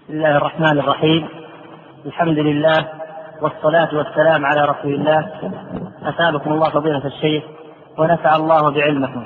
بسم الله الرحمن الرحيم. الحمد لله والصلاة والسلام على رسول الله. أثابكم الله فضيلة الشيخ ونفع الله بعلمكم.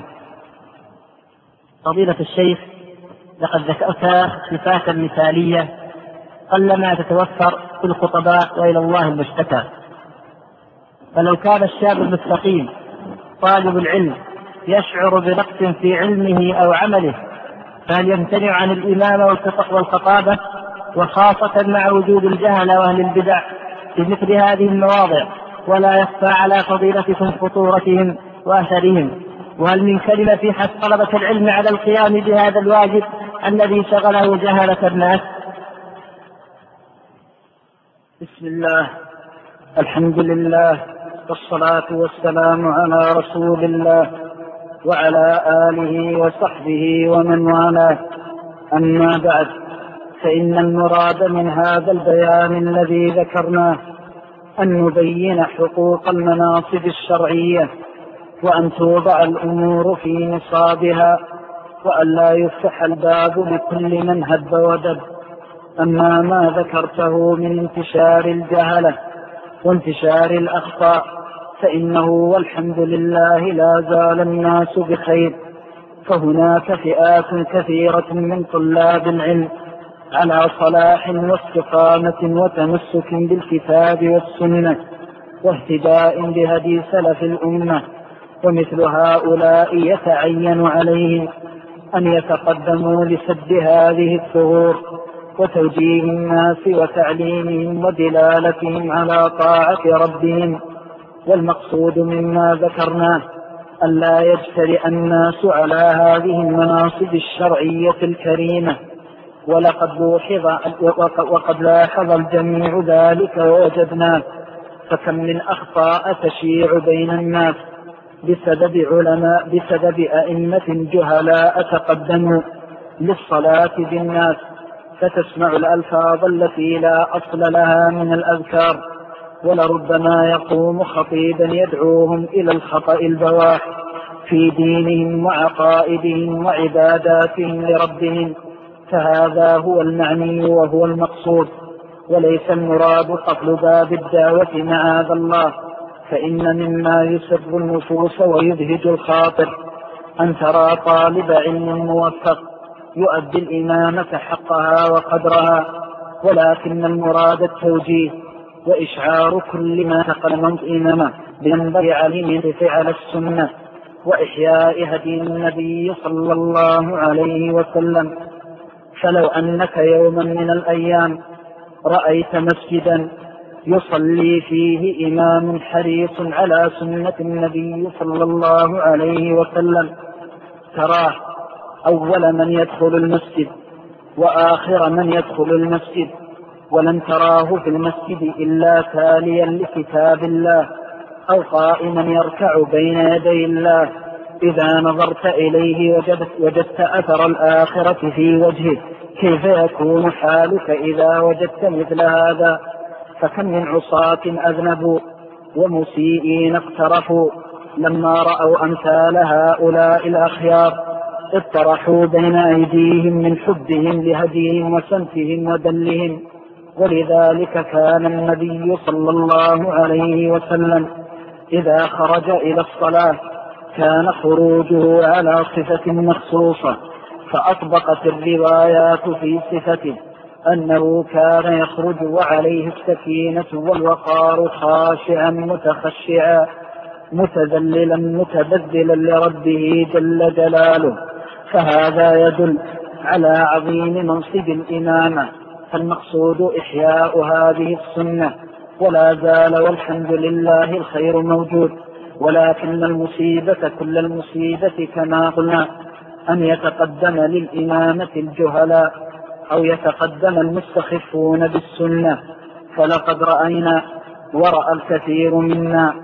فضيلة الشيخ، لقد ذكرت صفات مثالية قلما تتوفر في الخطباء وإلى الله المشتكى. فلو كان الشاب المستقيم طالب العلم يشعر بنقص في علمه أو عمله، فهل يمتنع عن الإمامة والخطابة، وخاصة مع وجود الجهل وأهل البدع في مثل هذه المواضع، ولا يخفى على فضيلتكم خطورتهم وأثرهم؟ وهل من كلمة في حث طلبة العلم على القيام بهذا الواجب الذي شغله جهلة الناس؟ بسم الله، الحمد لله، والصلاة والسلام على رسول الله وعلى آله وصحبه ومن والاه. أما بعد، فإن المراد من هذا البيان الذي ذكرناه أن نبين حقوق المناصب الشرعية، وأن توضع الأمور في نصابها، وأن لا يفتح الباب لكل من هب ودب. أما ما ذكرته من انتشار الجهلة وانتشار الأخطاء، فإنه والحمد لله لا زال الناس بخير، فهناك فئات كثيرة من طلاب العلم على صلاح واستقامة وتمسك بالكتاب والسنة واهتداء بهدي سلف الأمة، ومثل هؤلاء يتعين عليهم أن يتقدموا لسد هذه الثغور وتوجيه الناس وتعليمهم ودلالتهم على طاعة ربهم. والمقصود مما ذكرناه ألا يجترئ الناس على هذه المناصب الشرعية الكريمة، وقد لاحظ الجميع ذلك ووجدناه. فكم من أخطاء تشيع بين الناس بسبب أئمة جهلاء تقدموا للصلاة بالناس، فتسمع الألفاظ التي لا أصل لها من الأذكار، ولربما يقوم خطيبا يدعوهم إلى الخطأ البواح في دينهم وعقائدهم وعباداتهم لربهم. فهذا هو المعني وهو المقصود، وليس المراد قفل باب الدعوة معاذ الله. فإن مما يسر النفوس ويبهج الخاطر أن ترى طالب علم موفق يؤدي الإمامة حقها وقدرها، ولكن المراد التوجيه وإشعار كل ما تقدم الإمامة بينبغي عليه على السنة وإحياء هدي النبي صلى الله عليه وسلم. فلو أنك يوما من الأيام رأيت مسجدا يصلي فيه إمام حريص على سنة النبي صلى الله عليه وسلم، تراه أول من يدخل المسجد وآخر من يدخل المسجد، ولن تراه في المسجد إلا تاليا لكتاب الله أو قائما يركع بين يدي الله. إذا نظرت إليه وجدت أثر الآخرة في وجهه، كيف يكون حالك إذا وجدت مثل هذا؟ فكم من عصاة أذنبوا ومسيئين اقترفوا لما رأوا أمثال هؤلاء الأخيار اطرحوا بين أيديهم من حبهم لهديهم وسمتهم ودلهم. ولذلك كان النبي صلى الله عليه وسلم إذا خرج إلى الصلاة كان خروجه على صفة مخصوصة، فأطبقت الروايات في صفته أنه كان يخرج وعليه السكينة والوقار خاشعا متخشعا متذللا متبذلا لربه جل جلاله. فهذا يدل على عظيم منصب الإمامة. فالمقصود إحياء هذه السنة، ولا زال والحمد لله الخير موجود. ولكن المصيبة كل المصيبة كما قلنا أن يتقدم للإمامة الجهلاء أو يتقدم المستخفون بالسنة. فلقد رأينا ورأى الكثير منا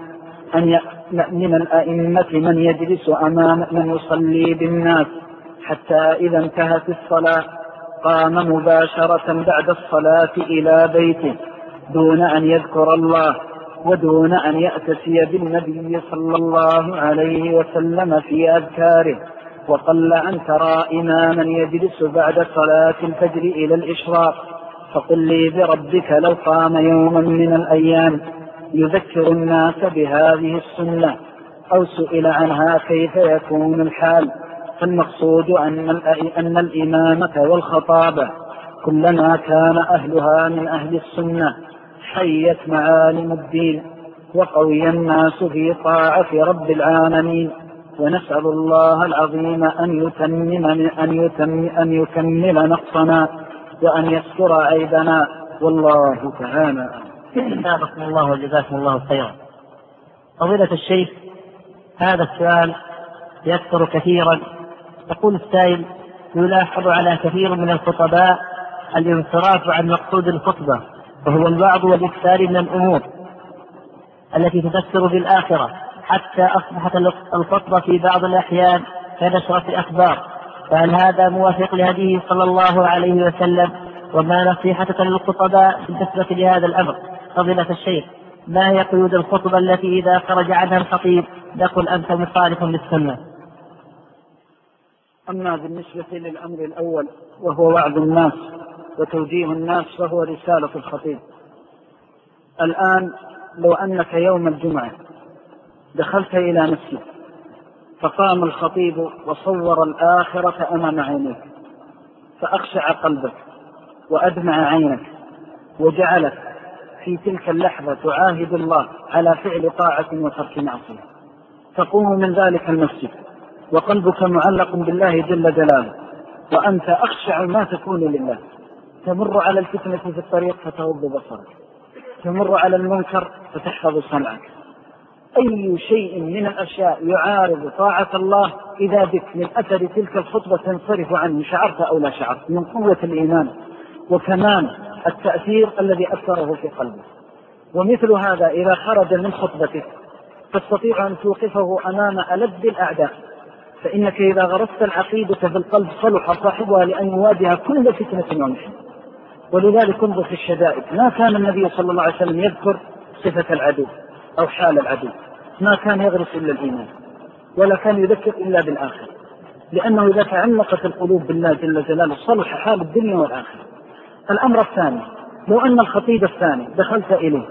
من الأئمة من يجلس أمام من يصلي بالناس حتى إذا انتهت الصلاة قام مباشرة بعد الصلاة إلى بيته دون أن يذكر الله ودون أن يأتسي بالنبي صلى الله عليه وسلم في أذكاره. وقل أن ترى إماما يجلس بعد صلاة الفجر إلى الإشراق فقل لي بربك لو قام يوما من الأيام يذكر الناس بهذه السنة أو سئل عنها كيف يكون الحال. فالمقصود أن الإمامة والخطابة كلما كان أهلها من أهل السنة حيت معالم الدين وقوي الناس في طاعة رب العالمين. ونسأل الله العظيم أن يكمل نقصنا وأن يستر عيبنا، والله تعالى. جزاكم الله وجزاكم الله خيرا. فضيلة الشيخ، هذا السؤال يكثر كثيرا. يقول السائل: يلاحظ على كثير من الخطباء الانصراف عن مقصود الخطبة، وهو الوعظ والإكثار من الأمور التي تذكر بالآخرة، حتى أصبحت الخطبة في بعض الأحيان كنشرة أخبار. فهل هذا موافق لهديه صلى الله عليه وسلم؟ وما نصيحتك للخطباء بالنسبة لهذا الأمر؟ فضيلة الشيخ، ما هي قيود الخطبة التي إذا خرج عنها الخطيب نقول أنت مخالف للسنة؟ أما بالنسبة للأمر الأول وهو وعظ الناس وتوجيه الناس فهو رسالة الخطيب. الآن لو أنك يوم الجمعة دخلت إلى مسجد فقام الخطيب وصور الآخرة أمام عينيك، فأخشع قلبك وأدمع عينك وجعلك في تلك اللحظة تعاهد الله على فعل طاعة وترك معصية، تقوم من ذلك المسجد وقلبك معلق بالله جل جلاله وأنت أخشع ما تكون لله، تمر على الفتنة في الطريق فتغض بصرك، تمر على المنكر فتحفظ سمعك، أي شيء من الأشياء يعارض طاعة الله إذا بك من أثر تلك الخطبة تنصرف عنه، شعرت أو لا شعرت، من قوة الإيمان وكمان التأثير الذي أثره في قلبه. ومثل هذا إذا خرج من خطبتك تستطيع أن توقفه أمام ألد الأعداء، فإنك إذا غرست العقيدة في القلب صلح صاحبها لأن يواجه كل فتنة ومحن. ولذلك انظر في الشدائد، ما كان النبي صلى الله عليه وسلم يذكر صفة العدو أو حال العدو، ما كان يغرس إلا الإيمان ولا كان يذكر إلا بالآخر، لأنه إذا تعلقت القلوب بالله جل جلاله صلح حال الدنيا والآخرة. الأمر الثاني، لو أن الخطيب الثاني دخلت إليه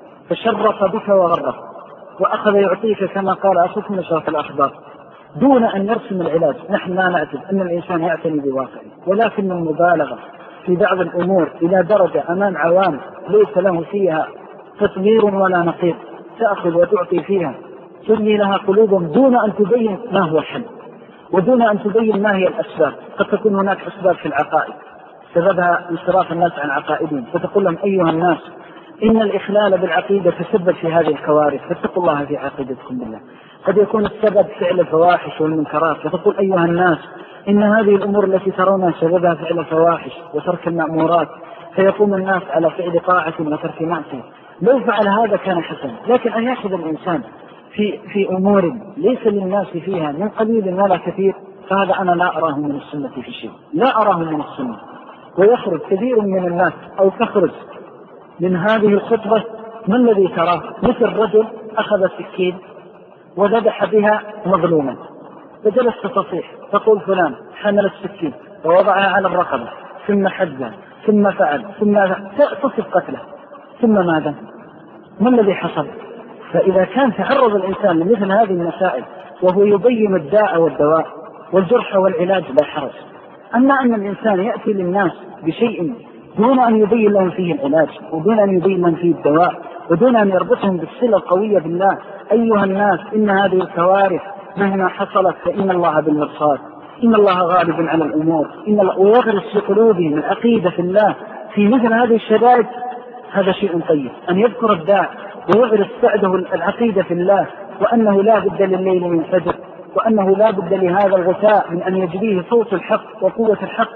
فشرف بك وغرف وأخذ يعطيك كما قال أخوك نشرة الأخبار دون أن يرسم العلاج، نحن لا نعتد أن الإنسان يعتني بواقعه، ولكن المبالغة في بعض الأمور إلى درجة أمام عوام ليس له فيها تطوير ولا نقيض تأخذ وتعطي فيها، تبني لها قلوبهم دون أن تبين ما هو الحل ودون أن تبين ما هي الأسباب. قد تكون هناك أسباب في العقائد سببها انصراف الناس عن عقائدهم، فتقول لهم أيها الناس إن الإخلال بالعقيدة تسبب في هذه الكوارث فاتقوا الله في عقيدتكم بالله. قد يكون السبب فعل الفواحش والمنكرات، فتقول أيها الناس إن هذه الأمور التي ترونها سببها فعل الفواحش وترك المأمورات، فيقوم الناس على فعل طاعة وترك معصية. لو فعل هذا كان حسنا، لكن أن يأخذ الإنسان في أمور ليس للناس فيها من قليل ولا كثير، فهذا أنا لا أراه من السنة في شيء، لا أراه من السنة. ويخرج كثير من الناس أو تخرج من هذه الخطبة ما الذي تراه؟ مثل رجل أخذ سكين وذبح بها مظلوما، فجلس تصيح تقول فلان حمل السكين ووضعها على الرقبة ثم حجها ثم فعل ثم تصف قتله، ثم ماذا؟ ما الذي حصل؟ فإذا كان تعرض الإنسان لمثل هذه المسائل وهو يبين الداء والدواء والجرح والعلاج لا حرج. أما أن الإنسان يأتي للناس بشيء دون أن يبين لهم فيه العلاج ودون أن يبين لهم فيه الدواء ودون أن يربطهم بالصلة القوية بالله، أيها الناس إن هذه الكوارث مهما حصلت فإن الله بالمرصاد، إن الله غالب على الأمور، ويغرس في قلوبهم العقيدة في الله في مثل هذه الشدائد، هذا شيء طيب. أن يذكر الداع ويغرس سعده العقيدة في الله، وأنه لا بد لليل من فجر، وأنه لا بد لهذا الغثاء من أن يجريه صوت الحق وقوة الحق،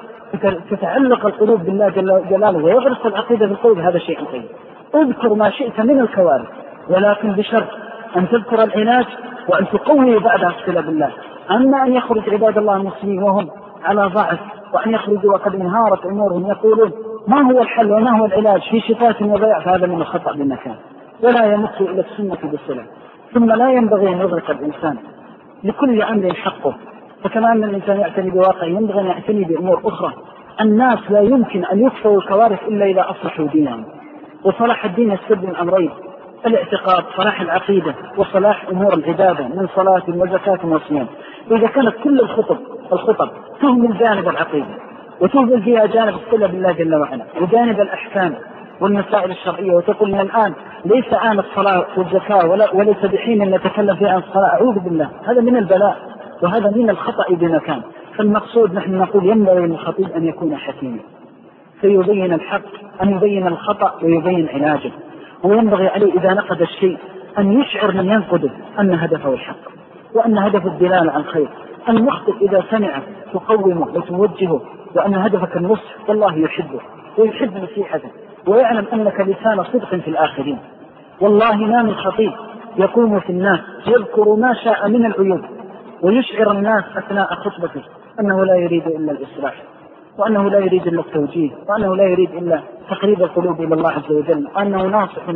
تتعلق القلوب بالله جلاله ويغرس العقيدة في القلوب، هذا شيء طيب. اذكر ما شئت من الكوارث، ولكن بشرط أن تذكر العلاج وأن تقوي بعدها الصلة بالله. أما أن يخرج عباد الله المسلمين وهم على ضعف، وأن يخرجوا وقد انهارت أمورهم يقولون ما هو الحل وما هو العلاج في شتات وضياع، فهذا من الخطأ بالمكان ولا يمت إلى السنة بالسلام. ثم لا ينبغي أن يغرق الإنسان لكل أمر حقه، فكما أن الإنسان يعتني بواقع ينبغي أن يعتني بأمور أخرى. الناس لا يمكن أن يكفوا الكوارث إلا إذا أصلحوا دينهم. وصلاح الدين يستلزم من أمرين: الاعتقاد، صلاح العقيدة، وصلاح أمور العبادة من صلاة وزكاة وصيام. إذا كانت كل الخطب تهمل جانب العقيدة وتهمل فيها جانب الصلة بالله جل وعلا وجانب الأحكام والمسائل الشرعية، وتقول من الآن ليس آن الصلاة والزكاة وليس بحين أن نتكلم فيها عن الصلاة، أعوذ بالله، هذا من البلاء وهذا من الخطأ بمكان. فالمقصود نحن نقول ينبغي للخطيب أن يكون حكيما فيبين الحق، أن يبين الخطأ ويبين علاجه، وينبغي عليه إذا نقد الشيء أن يشعر من ينقده أن هدفه الحق وأن هدفه الدلالة عن الخير. المخطئ إذا سمع تقومه وتوجهه وأن هدفك النصح، والله يحبه ويحب نصيحته ويعلم أنك لسان صدق في الآخرين. والله ما من خطيب يقوم في الناس يذكر ما شاء من العيوب ويشعر الناس أثناء خطبته أنه لا يريد إلا الإصلاح، وأنه لا يريد إلا التوجيه، وأنه لا يريد إلا تقريب القلوب إلى الله عز وجل، وأنه ناصح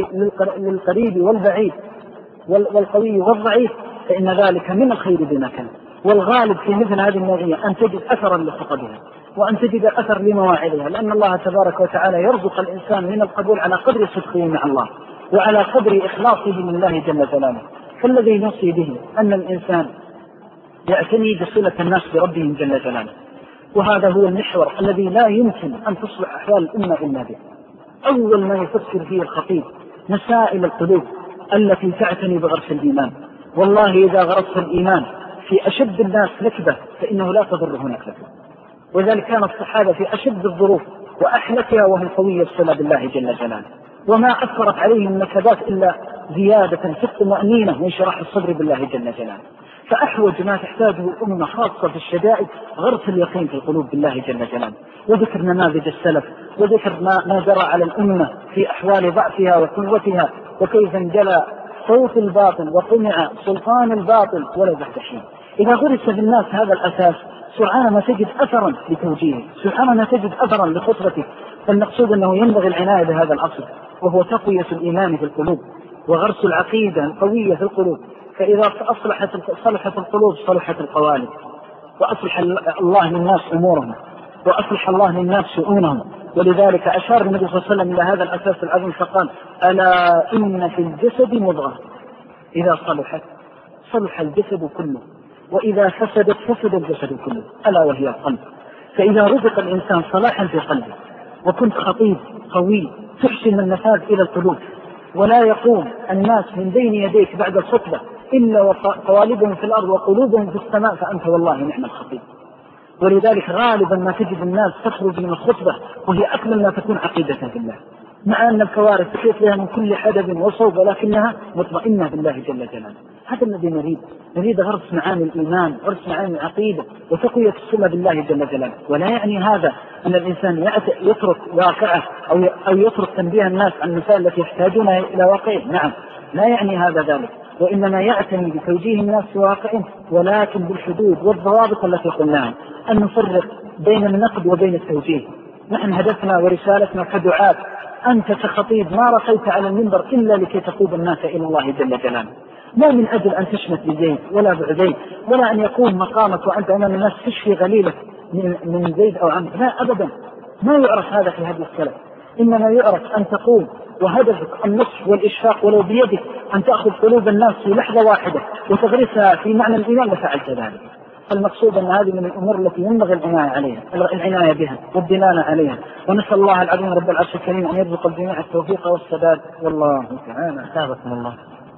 للقريب والبعيد والقوي والضعيف، فإن ذلك من الخير بمكان. والغالب في مثل هذه النوعية أن تجد أثرا لخطبها وأن تجد أثر لمواعظها، لأن الله تبارك وتعالى يرزق الإنسان من القبول على قدر صدقه مع الله وعلى قدر إخلاصه لله جل جلاله. فالذي نوصي به أن الإنسان يعتني بصلة الناس بربهم جل جلاله، وهذا هو المحور الذي لا يمكن أن تصلح أحوال الأمة إلا به. أول ما يفكر فيه الخطيب مسائل القلوب التي تعتني بغرس الإيمان. والله إذا غرست الإيمان في أشد الناس نكبة فإنه لا تضره نكبة. وذلك كان الصحابة في أشد الظروف وأحلكها وهم قوي الصلة بالله جل جلاله، وما أثرت عليهم النكبات إلا زيادة في الطمأنينة وانشراح الصدر بالله جل جلاله. فأحوج ما تحتاجه الأمة خاصة في الشدائد غرس اليقين في القلوب بالله جل جلاله، وذكر نماذج السلف، وذكر ما جرى على الأمة في أحوال ضعفها وقوتها، وكيف انجلى صوت الباطل وقمع سلطان الباطل ولا يحتشم. إذا غرس في الناس هذا الأساس سرعان ما تجد أثرا لتوجيهه، سرعان ما تجد أثرا لخطبته. فالمقصود أنه ينبغي العناية بهذا الأصل، وهو تقوية الإيمان في القلوب وغرس العقيدة القوية في القلوب. فإذا صلحت القلوب صلحت القوالب، وأصلح الله للناس أمورهم وأصلح الله للناس شؤونهم. ولذلك أشار النبي صلى الله عليه وسلم إلى هذا الأساس العظيم فقال: ألا إن في الجسد مضغة إذا صلحت صلح الجسد كله، وإذا فسدت فسد الجسد كله، ألا وهي القلب. فإذا رزق الإنسان صلاحا في قلبه وكنت خطيب قوي تحسن النفاذ إلى القلوب، ولا يقوم الناس من بين يديك بعد الخطبة إلا وقوالبهم في الأرض وقلوبهم في السماء، فأنت والله نعم الخطيب. ولذلك غالبا ما تجد الناس تخرج من الخطبة وهي أكمل ما تكون عقيدة بالله، مع أن الكوارث تحيط لها من كل حدب وصوب، ولكنها مطمئنة بالله جل جلاله. هذا الذي نريد غرس معاني الإيمان، غرس معاني العقيدة، وتقوية الصلة بالله جل جلاله. ولا يعني هذا أن الإنسان يترك واقعه أو يترك تنبيه الناس عن المسائل التي يحتاجونها إلى واقعه، نعم، لا يعني هذا ذلك، وإنما يعتني بتوجيه الناس في واقعهم، ولكن بالحدود والضوابط التي قلناها، أن نفرق بين النقد وبين التوجيه. نحن هدفنا ورسالتنا كدعاة، أنت كخطيب ما رقيت على المنبر إلا لكي تقود الناس إلى الله جل جلاله، لا من أجل أن تشمت بزيد ولا بعزيد، ولا أن يكون مقامك وأنت أمام الناس تشفي غليلك من زيد أو عمرو، لا أبدا، ما يعرف هذا في هذه السلف. إنما يعرف أن تقوم وهدفك النصح والإشفاق، ولو بيدك أن تأخذ قلوب الناس في لحظة واحدة وتغرسها في معنى الإيمان لفعلت ذلك. فالمقصود أن هذه من الأمور التي ينبغي العناية بها والدلالة عليها. ونسأل الله العظيم رب العرش الكريم أن يرزق الجميع التوفيق والسداد، والله تعالى. أثابكم الله.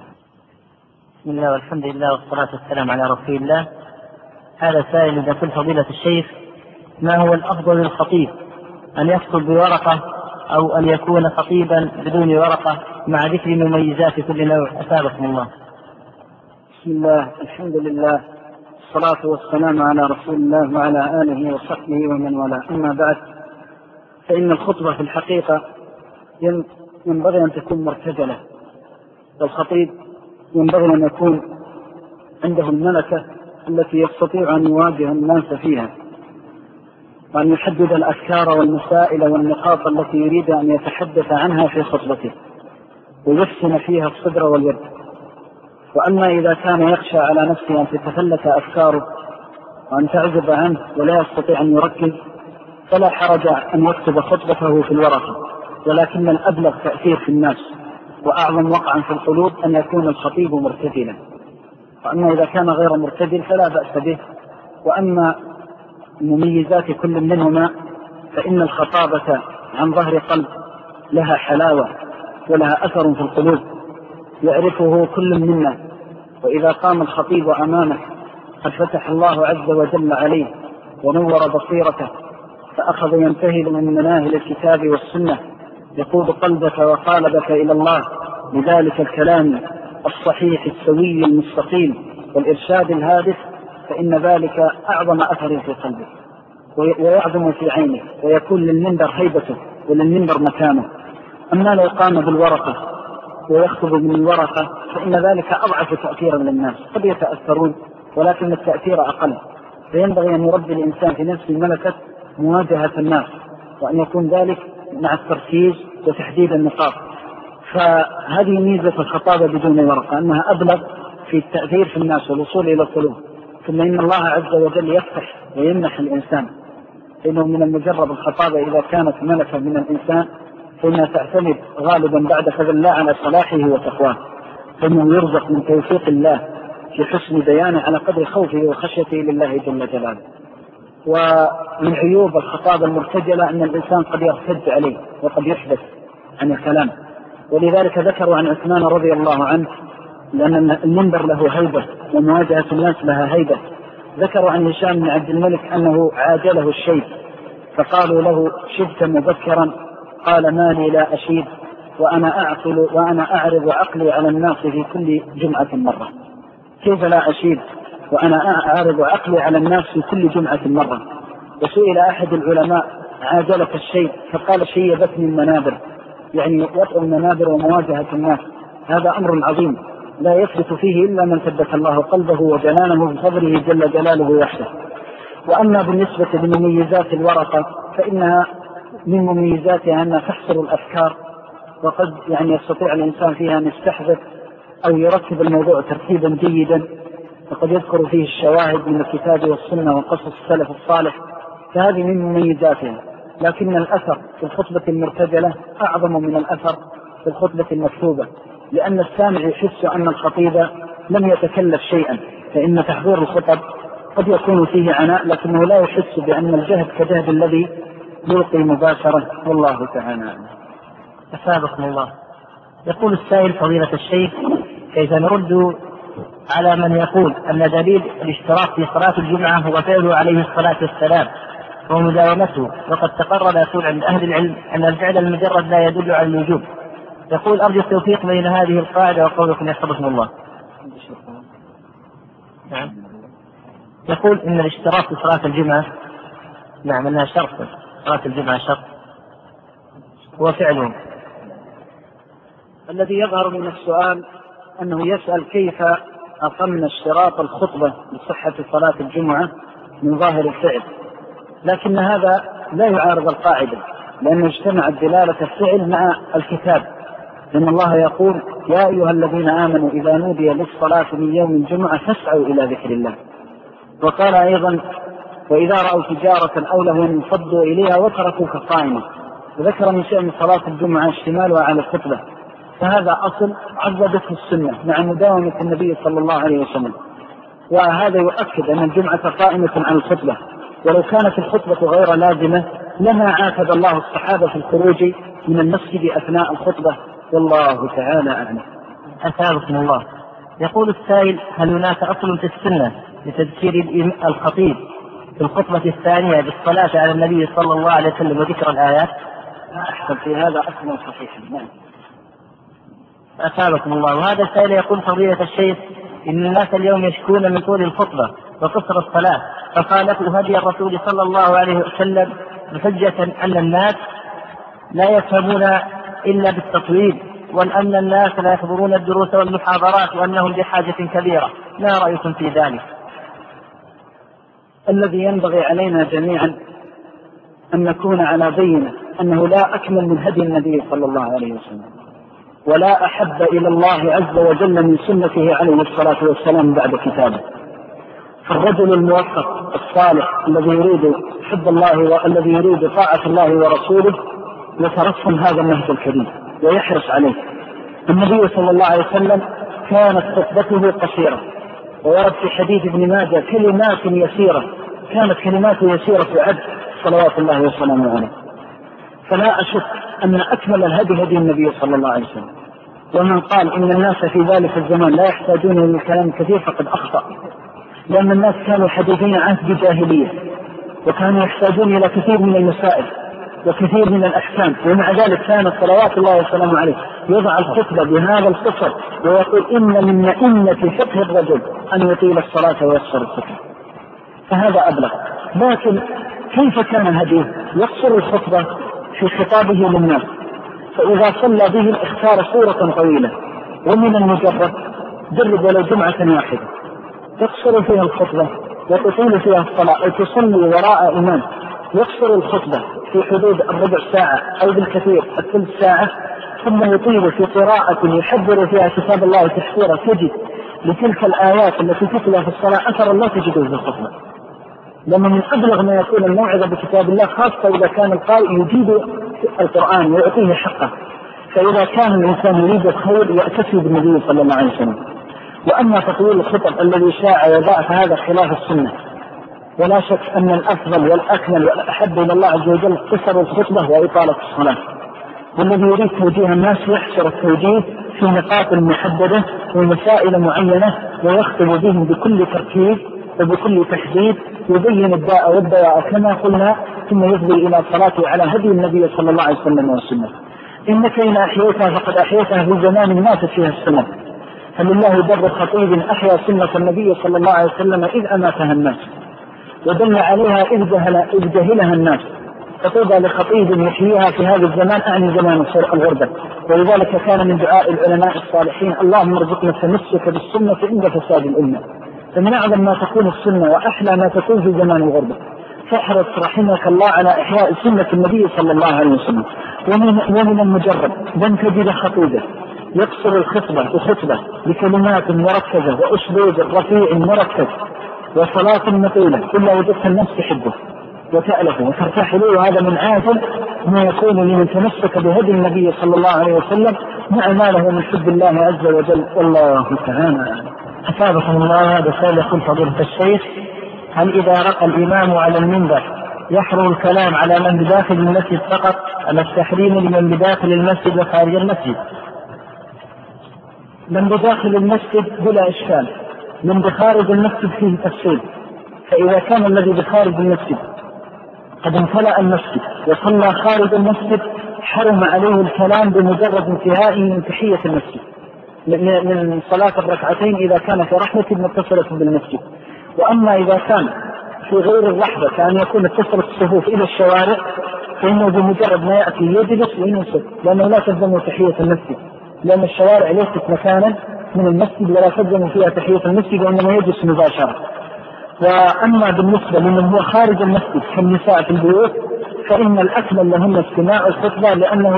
بسم الله والحمد لله والصلاة والسلام على رسول الله. هذا سائل: إذا كنت فضيلة الشيخ، ما هو الأفضل للخطيب، أن يخطب بورقة أو أن يكون خطيبا بدون ورقة مع ذكر مميزات كل نوع؟ أثابكم الله. بسم الله، الحمد لله، الصلاة والسلام على رسول الله وعلى آله وصحبه ومن والاه. أما بعد، فإن الخطبة في الحقيقة ينبغي أن تكون مرتجلة، والخطيب ينبغي أن يكون عنده الملكة التي يستطيع أن يواجه الناس فيها، وأن يحدد الأفكار والمسائل والنقاط التي يريد أن يتحدث عنها في خطبته ويحسن فيها الصدر واليد. وأما إذا كان يخشى على نفسه أن تتفلت أفكاره وأن تعزب عنه ولا يستطيع أن يركز، فلا حرج أن يكتب خطبته في الورقة، ولكن الأبلغ تأثير في الناس وأعظم وقعا في القلوب أن يكون الخطيب مرتجلا، وأما إذا كان غير مرتجل فلا بأس به. وأما مميزات كل منهما فإن الخطابة عن ظهر قلب لها حلاوة ولها أثر في القلوب يعرفه كل منا، وإذا قام الخطيب أمامك قد فتح الله عز وجل عليه ونور بصيرته، فأخذ ينتهل من مناهل الكتاب والسنة يقود قلبك وقالبك إلى الله بذلك الكلام الصحيح السوي المستقيم والإرشاد الهادف، فإن ذلك أعظم أثر في قلبك ويعظم في عينه ويكون للمنبر هيبته وللمنبر مكانه. أما لو قام بالورقة ويخطب من الورقة فإن ذلك أضعف تأثيرا للناس، قد يتأثرون ولكن التأثير أقل، فينبغي أن يربي الإنسان في نفسه ملكة مواجهة الناس، وأن يكون ذلك مع التركيز وتحديد النقاط. فهذه ميزة الخطابة بدون ورقة، أنها أبلغ في التأثير في الناس والوصول إلى القلوب. ثم إن الله عز وجل يفتح ويمنح الإنسان، إنه من المجرب الخطابة إذا كانت ملكة من الإنسان فإنها تعتمد غالبا بعد كذا الله على صلاحه وتقواه، فإنه يرزق من توفيق الله في حسن بيانه على قدر خوفه وخشيته لله جل جلاله. ومن عيوب الخطابة المرتجلة أن الإنسان قد يرتد عليه وقد يحدث عن الكلام، ولذلك ذكروا عن عثمان رضي الله عنه لأن المنبر له هيبة ومواجهة الناس لها هيبة. ذكروا عن هشام بن عبد الملك أنه عاجله الشيب فقالوا له شبت مبكرا، قال ما لي لا أشيب وأنا أعرض عقلي على الناس في كل جمعة مرة. كيف لا أشيب وأنا أعرض عقلي على الناس في كل جمعة مرة؟ وسئل أحد العلماء عاجلك الشيب فقال شيبتني المنابر، يعني وضع المنابر ومواجهة الناس، هذا أمر عظيم لا يثبت فيه إلا من ثبت الله قلبه وجنانه بفضله جل جلاله وحده. وأما بالنسبة لمميزات الورقة فإنها من مميزاتها أنها تحصر الأفكار، وقد يستطيع الإنسان فيها أن يستحضر أو يرتب الموضوع ترتيبا جيدا، وقد يذكر فيه الشواهد من الكتاب والسنة وقصص السلف الصالح، فهذه من مميزاتها. لكن الأثر في الخطبة المرتجلة أعظم من الأثر في الخطبة المكتوبة، لأن السامع يحس أن الخطيب لم يتكلف شيئا، فإن تحضير الخطب قد يكون فيه عناء لكنه لا يحس بأن الجهد كجهد الذي يلقي مباشرة، والله تعالى. أثابكم الله. يقول السائل فضيلة الشيخ كيف نرد على من يقول أن دليل الاشتراك في صلاة الجمعة هو فعله عليه الصلاة والسلام ومداومته، وقد تقرر يقول عند أهل العلم أن الفعل المجرد لا يدل على الوجوب. يقول أرجو التوفيق بين هذه القاعدة وقولكم يحفظكم الله. نعم. يقول إن الاشتراك في صلاة الجمعة نعم أنها شرط، صلاة الجمعة شرط هو فعله. الذي يظهر من السؤال أنه يسأل كيف أقمنا اشتراط الخطبة لصحة صلاة الجمعة من ظاهر الفعل، لكن هذا لا يعارض القاعدة، لأنه اجتمع دلالة الفعل مع الكتاب، لأن الله يقول يا أيها الذين آمنوا إذا نودي للصلاة من يوم الجمعة فاسعوا إلى ذكر الله. وقال أيضا وإذا رأوا تجارة أو لهوا انفضوا إليها وتركوك قائما. وذكر من شأن صلاة الجمعة اشتمالها على الخطبة، فهذا أصل عزبته السنة مع مداومة النبي صلى الله عليه وسلم، وهذا يؤكد أن الجمعة قائمة على الخطبة، ولو كانت الخطبة غير لازمة لما عاتب الله الصحابة في الخروج من المسجد أثناء الخطبة، والله تعالى أعلم. أثابكم الله. يقول السائل هل هناك أصل في السنة لتذكير الخطيب في الخطبة الثانية بالصلاة على النبي صلى الله عليه وسلم وذكر الآيات؟ أحسن، في هذا أصل صحيح. أثابكم الله. وهذا السائل يقول فضيلة الشيخ إن الناس اليوم يشكون من طول الخطبة وقصر الصلاة، فخالفوا هدي الرسول صلى الله عليه وسلم بحجة أن الناس لا يفهمون إلا بالتطويل، وأن الناس لا يحضرون الدروس والمحاضرات وأنهم بحاجة كبيرة. ما رأيكم في ذلك؟ الذي ينبغي علينا جميعا أن نكون على بينة أنه لا أكمل من هدي النبي صلى الله عليه وسلم، ولا أحب إلى الله عز وجل من سنته عليه الصلاة والسلام بعد كتابه. فالرجل الموفق الصالح الذي يريد حب الله والذي يريد طاعة الله ورسوله يترسم هذا النهج الكريم ويحرص عليه. النبي صلى الله عليه وسلم كانت خطبته قصيرة، وورد في حديث ابن ماجه كلمات يسيرة، كانت كلماته يسيرة في عد صلوات الله وسلامه عليه. فلا أشك أن أكمل الهدي هدي النبي صلى الله عليه وسلم. ومن قال إن الناس في ذلك الزمان لا يحتاجون إلى الكلام كثير فقد أخطأ، لأن الناس كانوا حديثين عهد بجاهلية، وكانوا يحتاجون إلى كثير من المسائل وكثير من الأحكام، ومع ذلك كان صلوات الله وسلامه عليه يضع الخطبة بهذا القصر ويقول إن من مئنة فقه الرجل أن يطيل الصلاة ويقصر الخطبة، فهذا أبلغ. لكن كيف كان هديه؟ يقصر الخطبة في خطابه للناس، فإذا صلى بهم اختار صورة طويلة، ومن المجرد جرب ولو جمعة واحدة تقصر فيها الخطبة وتطيل فيها الصلاة، أو تصلي وراء إمام يقصر الخطبة في حدود الربع ساعة أو بالكثير الثلث ساعة، ثم يطيل في قراءة يحضر فيها كتاب الله تحضيرا، تجد لتلك الآيات التي تتلى في الصلاة أثرا لا تجده في الخطبة. لما من أبلغ ما يكون الموعظة بكتاب الله، خاصة إذا كان القارئ يجيد القرآن ويعطيه حقه، فإذا كان الإنسان يريد الخير يأتسي بالنبي صلى الله عليه وسلم. وأما تطويل الخطب الذي شاع وضاع فهذا خلاف السنة، ولا شك أن الأفضل والأكمل والأحب إلى الله عز وجل قصر الخطبة وإطالة الصلاة. والذي يريد توجيه الناس يحصر التوجيه في نقاط محددة ومسائل معينة، ويخطب بهم بكل تركيز وبكل تحديد، يبين الداء والدواء كما قلنا، ثم يفضي إلى صلاته على هدي النبي صلى الله عليه وسلم وسلم. إنك إن أحييتها فقد أحييتها في زمان ماتت فيها السنة، فلله در خطيب أحيا سنة النبي صلى الله عليه وسلم إذ أماتها الناس، ودل عليها إذ جهلها الناس، فطوبى لخطيب يحييها في هذا الزمان، أعني زمان الغربة. ولذلك كان من دعاء العلماء الصالحين اللهم ارزقنا التمسك بالسنة عند فساد الأمة، فمن أعظم ما تكون السنة وأحلى ما تكون في زمان الغربة، فاحرص رحمك الله على إحياء سنة النبي صلى الله عليه وسلم. ومن المجرد لن تجد خطيبا يقصر الخطبة بخطبة بكلمات مركزة وأسلوب رفيع مركز وصلاة مطيلة إلا وجدت الناس تحبه وتألفه وترتاح له. وهذا من عاجل ما يكون لمن تمسك بهدي النبي صلى الله عليه وسلم مع ما له من حب الله عز وجل. والله تعالى أثابكم الله. هذا سؤال يقول فضيلة الشيخ: هل إذا رقى الإمام على المنبر يحرم الكلام على من بداخل المسجد فقط، على التحريم لمن بداخل المسجد وخارج المسجد؟ من بداخل المسجد بلا إشكال، من بخارج المسجد فيه تفصيل. فإذا كان الذي بخارج المسجد قد امتلأ المسجد وصلى خارج المسجد حرم عليه الكلام بمجرد انتهائه من تحية المسجد، من صلاة الركعتين إذا كان في رحلة متصلة بالمسجد. وأما إذا كان في غير الرحلة كأن يكون اتصلت الصفوف إلى الشوارع، فإنه بمجرد ما يأتي يجلس وينصت، لأنه لا تلزم تحية المسجد، لأن الشوارع ليست مكانا من المسجد ولا تلزم فيها تحية المسجد، وإنما يجلس مباشرة. وأما بالنسبة لمن هو خارج المسجد كالنساء في البيوت، فإن الأكمل لهن استماع الخطبة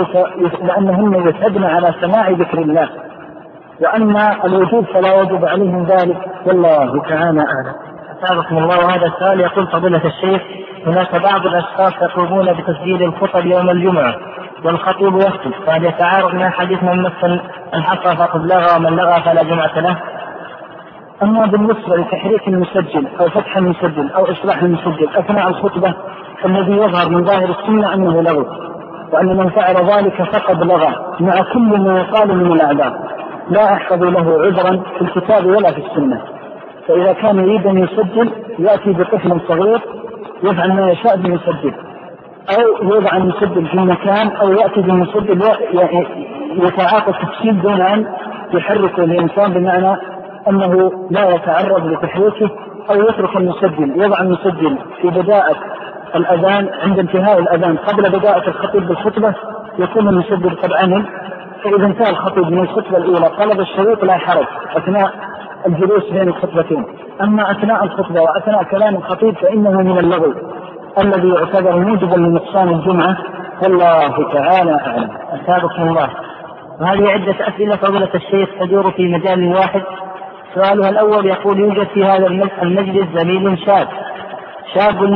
لأنهن يسعدن على سماع ذكر الله. وأما الوجوب فلا يجب عليهم ذلك، والله تعالى أعلم. أثابكم الله. وهذا السؤال يقول فضيلة الشيخ: هناك بعض الأشخاص يقومون بتسجيل الخطب يوم الجمعة والخطيب يخطب، فهل يتعارض مع حديث من مثل الحصى فقد لغى ومن لغى فلا جمعة له؟ أما بالنسبة لتحريك المسجل أو فتح المسجل أو إصلاح المسجل أثناء الخطبة، فالذي يظهر من ظاهر السنة أنه لغو، وأن من فعل ذلك فقد لغى مع كل ما يقال من الأعذار، لا أحفظ له عذرا في الكتاب ولا في السنة. فإذا كان يريد أن يسجل يأتي بطفل صغير يفعل ما يشاء بالمسجل، أو يوضع المسجل في مكان، أو يأتي بالمسجل يتعاطى التفصيل دون أن يحرك الإنسان، بمعنى أنه لا يتعرض لتحريكه، أو يترك المسجل، يضع المسجل في بداية الأذان عند انتهاء الأذان قبل بداية الخطيب بالخطبة، يكون المسجل قد عمل. فإذا انتهى الخطيب من الخطبة الأولى طلب الشريط لا حرج أثناء الجلوس بين الخطبتين. أما أثناء الخطبة وأثناء كلام الخطيب فإنه من اللغو الذي يعتبر موجبا لنقصان الجمعة، والله تعالى أعلم. أثابكم الله. وهذه عدة أسئلة فضيلة الشيخ تدور في مجال واحد. سؤالها الأول يقول: يوجد في هذا المجلس زميل شاب لي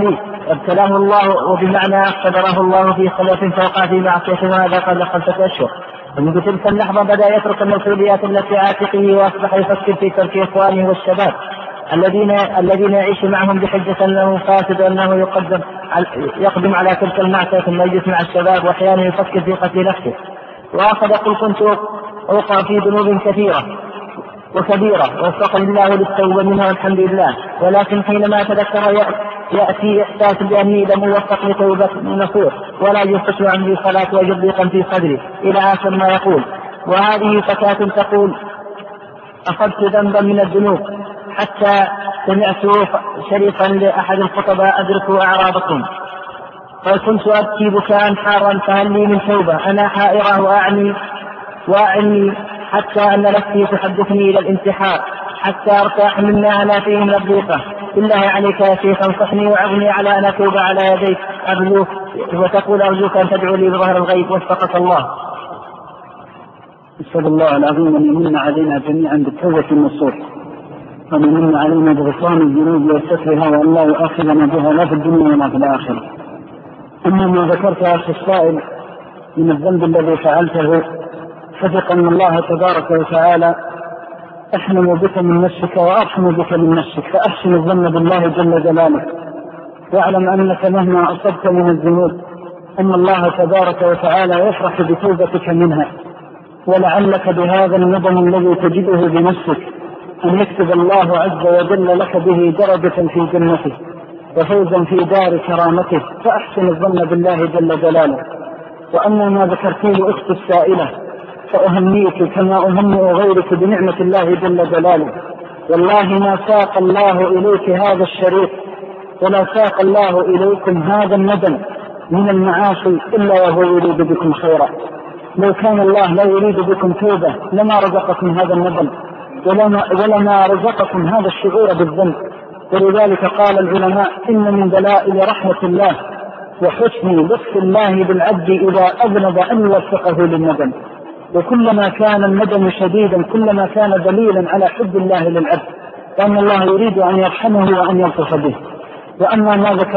ابتلاه الله، وبمعنى اختبره الله في خلوة فوقع في معصية، وهذا قبل 5 أشهر. ومنذ تلك اللحظة بدأ يترك المسؤوليات التي عاتقه، وأصبح يفكر في ترك إخوانه والشباب الذين يعيش معهم بحجة أنه فاسد، وأنه يقدم على تلك المعصية ثم يجلس مع الشباب، وأحيانا يفكر في قتل نفسه. وأخذ يقول كنت أوقع في ذنوب كثيرة وكبيرة ووفقني الله للتوبة منها والحمد لله، ولكن حينما تذكر يأتي إحساس بأني لم أوفق لتوبة نصوح، ولا يفتش عندي صلاة ويجد ضيقا في صدري، إلى آخر ما يقول. وهذه فتاة تقول أخذت ذنبا من الذنوب حتى سمعت شريفا لأحد الخطباء أدركوا أعراضكم، فكنت أبكي بكاء حارا، فهل لي من توبة؟ أنا حائرة وأعني حتى أن نفسي تحدثني إلى الانتحار حتى أرتاح مما أنا فيه من الضيقة. بالله عليك يا شيخ انصحني وأعني على أن أتوب على يديك أرجوك، وتقول أرجوك أن تدعو لي بظهر الغيب وفقك الله. أسأل الله العظيم أن يمن علينا جميعا بالتوبة النصوح، وأن يمن علينا بغفران الذنوب وسترها، وأن لا يؤاخذنا بها لا في الدنيا ولا في الآخرة. أما ما ذكرت يا أخي السائل من الذنب الذي فعلته، فثق أن الله تبارك وتعالى أحلم بك من نفسك وأرحم بك من نفسك، فأحسن الظن بالله جل جلاله، واعلم أنك مهما أصبت من الذنوب أن الله تبارك وتعالى يفرح بتوبتك منها، ولعلك بهذا الندم الذي تجده بنفسك أن يكتب الله عز وجل لك به درجة في جنته وفوزا في دار كرامته، فأحسن الظن بالله جل جلاله. وأما ما ذكرتيه أخت السائلة فأهنيك كما أهنئ غيرك بنعمة الله جل جلاله، والله ما ساق الله إليك هذا الشريط ولا ساق الله إليكم هذا الندم من المعاصي إلا وهو يريد بكم خيرا. لو كان الله لا يريد بكم توبة لما رزقكم هذا الندم ولما رزقكم هذا الشعور بالذنب. ولذلك قال العلماء إن من دلائل رحمة الله وحسن لطف الله بالعبد إذا أذنب أن يوفقه للندم، وكلما كان الندم شديدا كلما كان دليلا على حب الله للعبد، وأن الله يريد أن يرحمه وأن يلطف به. وأما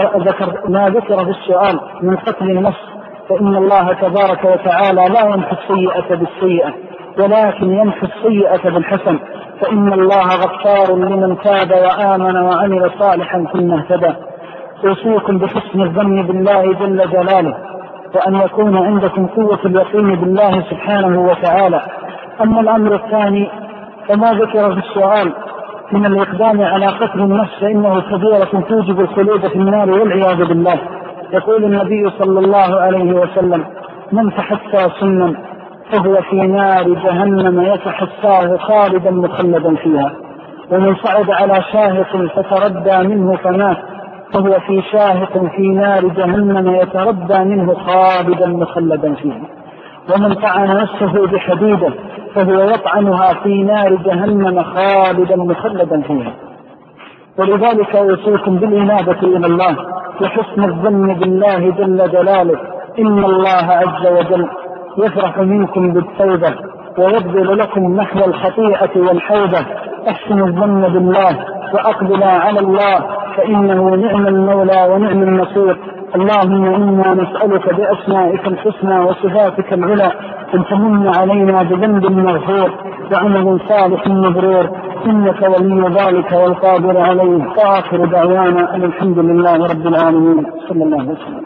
ما ذكر في السؤال من قتل النفس، فإن الله تبارك وتعالى لا يمحو السيئة بالسيئة ولكن يمحو السيئة بالحسن، فإن الله غفار لمن تاب وآمن وعمل صالحا ثم اهتدى. أوصيكم بحسن الظن بالله جل جلاله، وأن يكون عندكم قوة اليقين بالله سبحانه وتعالى. أما الأمر الثاني فما ذكر في السؤال من الإقدام على قتل النفس فإنه كبيرة توجب الخلود في النار والعياذ بالله. يقول النبي صلى الله عليه وسلم من تحسى سنا فهو في نار جهنم يتحساه خالدا مخلدا فيها، ومن صعد على شاهق فتردى منه فمات فهو في شاهق في نار جهنم يتردى منه خالدا مخلدا فيها، ومن طعن نفسه بحديدة فهو يطعنها في نار جهنم خالدا مخلدا فيها. ولذلك أوصيكم بالإنابة إلى الله وحسن الظن بالله جل جلاله. إن الله عز وجل يفرح منكم بالتوبة ويبذل لكم نحو الخطيئة والحوبة. أحسن الظن بالله وأقبلا على الله فإنه نعم المولى ونعم النصير. اللهم إنا نسألك بأسمائك الحسنى وصفاتك العلى أن تمن علينا بذنب مغفور وعمل صالح مبرور، إنك ولي ذلك والقادر عليه. وآخر دعوانا أن الحمد لله رب العالمين. صلى الله عليه وسلم.